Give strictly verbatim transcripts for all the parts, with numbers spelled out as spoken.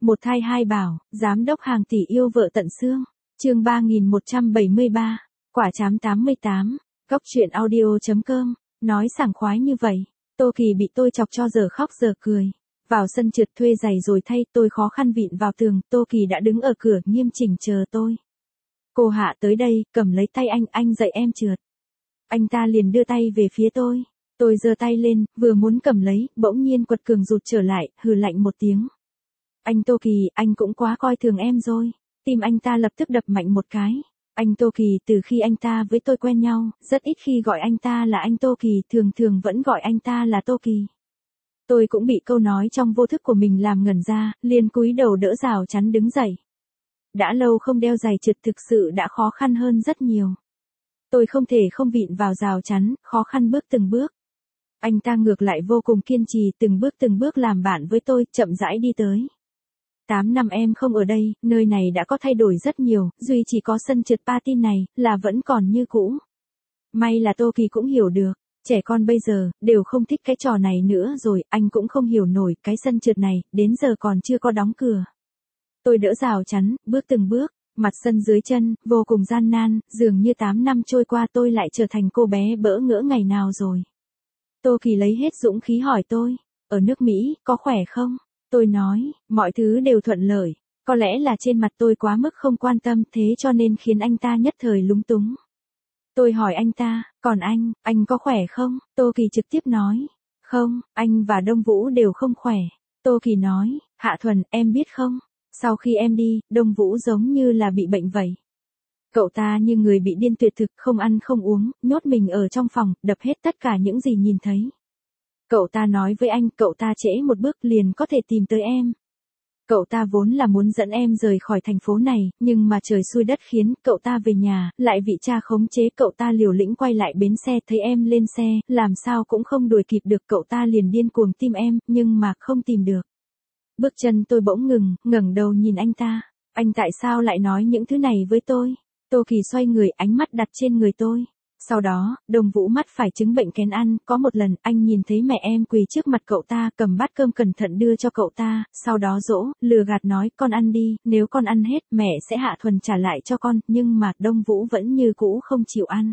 Một thai hai bảo, giám đốc hàng tỷ yêu vợ tận xương. Chương ba nghìn một trăm bảy mươi ba, quả chám tám mươi tám, Cóc truyện audio chấm com, nói sảng khoái như vậy. Tô Kỳ bị tôi chọc cho giờ khóc giờ cười. Vào sân trượt thuê giày rồi thay, tôi khó khăn vịn vào tường, Tô Kỳ đã đứng ở cửa nghiêm chỉnh chờ tôi. Cô Hạ tới đây, cầm lấy tay anh, anh dạy em trượt. Anh ta liền đưa tay về phía tôi. Tôi giơ tay lên, vừa muốn cầm lấy, bỗng nhiên quật cường rụt trở lại, hừ lạnh một tiếng. Anh Tô Kỳ, anh cũng quá coi thường em rồi. Tim anh ta lập tức đập mạnh một cái. Anh Tô Kỳ, từ khi anh ta với tôi quen nhau, rất ít khi gọi anh ta là anh Tô Kỳ, thường thường vẫn gọi anh ta là Tô Kỳ. Tôi cũng bị câu nói trong vô thức của mình làm ngẩn ra, liền cúi đầu đỡ rào chắn đứng dậy. Đã lâu không đeo giày trượt thực sự đã khó khăn hơn rất nhiều. Tôi không thể không vịn vào rào chắn, khó khăn bước từng bước. Anh ta ngược lại vô cùng kiên trì, từng bước từng bước làm bạn với tôi, chậm rãi đi tới. Tám năm em không ở đây, nơi này đã có thay đổi rất nhiều, duy chỉ có sân trượt patin này, là vẫn còn như cũ. May là Tô Kỳ cũng hiểu được, trẻ con bây giờ, đều không thích cái trò này nữa rồi, anh cũng không hiểu nổi, cái sân trượt này, đến giờ còn chưa có đóng cửa. Tôi đỡ rào chắn, bước từng bước, mặt sân dưới chân, vô cùng gian nan, dường như tám năm trôi qua tôi lại trở thành cô bé bỡ ngỡ ngày nào rồi. Tô Kỳ lấy hết dũng khí hỏi tôi, ở nước Mỹ, có khỏe không? Tôi nói, mọi thứ đều thuận lợi, có lẽ là trên mặt tôi quá mức không quan tâm thế cho nên khiến anh ta nhất thời lúng túng. Tôi hỏi anh ta, còn anh, anh có khỏe không? Tô Kỳ trực tiếp nói, không, anh và Đông Vũ đều không khỏe. Tô Kỳ nói, Hạ Thuần, em biết không, sau khi em đi, Đông Vũ giống như là bị bệnh vậy. Cậu ta như người bị điên tuyệt thực, không ăn không uống, nhốt mình ở trong phòng, đập hết tất cả những gì nhìn thấy. Cậu ta nói với anh, cậu ta trễ một bước liền có thể tìm tới em. Cậu ta vốn là muốn dẫn em rời khỏi thành phố này, nhưng mà trời xui đất khiến, cậu ta về nhà, lại vị cha khống chế, cậu ta liều lĩnh quay lại bến xe, thấy em lên xe, làm sao cũng không đuổi kịp được, cậu ta liền điên cuồng tìm em, nhưng mà không tìm được. Bước chân tôi bỗng ngừng, ngẩng đầu nhìn anh ta, anh tại sao lại nói những thứ này với tôi? Tô Kỳ xoay người, ánh mắt đặt trên người tôi. Sau đó, Đông Vũ mắc phải chứng bệnh kén ăn, có một lần, anh nhìn thấy mẹ em quỳ trước mặt cậu ta, cầm bát cơm cẩn thận đưa cho cậu ta, sau đó dỗ, lừa gạt nói, con ăn đi, nếu con ăn hết, mẹ sẽ Hạ Thuần trả lại cho con, nhưng mà, Đông Vũ vẫn như cũ không chịu ăn.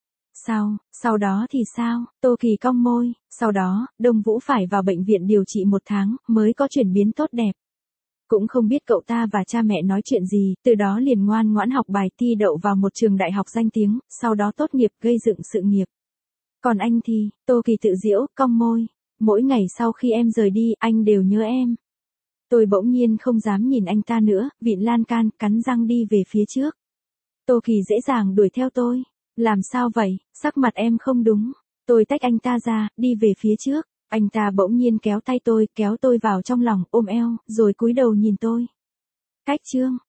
Sao, sau đó thì sao? Tô Kỳ cong môi, sau đó, Đông Vũ phải vào bệnh viện điều trị một tháng, mới có chuyển biến tốt đẹp. Cũng không biết cậu ta và cha mẹ nói chuyện gì, từ đó liền ngoan ngoãn học bài thi đậu vào một trường đại học danh tiếng, sau đó tốt nghiệp gây dựng sự nghiệp. Còn anh thì, Tô Kỳ tự giễu, cong môi, mỗi ngày sau khi em rời đi, anh đều nhớ em. Tôi bỗng nhiên không dám nhìn anh ta nữa, vịn lan can, cắn răng đi về phía trước. Tô Kỳ dễ dàng đuổi theo tôi, làm sao vậy, sắc mặt em không đúng. Tôi tách anh ta ra, đi về phía trước. Anh ta bỗng nhiên kéo tay tôi, kéo tôi vào trong lòng, ôm eo, rồi cúi đầu nhìn tôi. Cách chương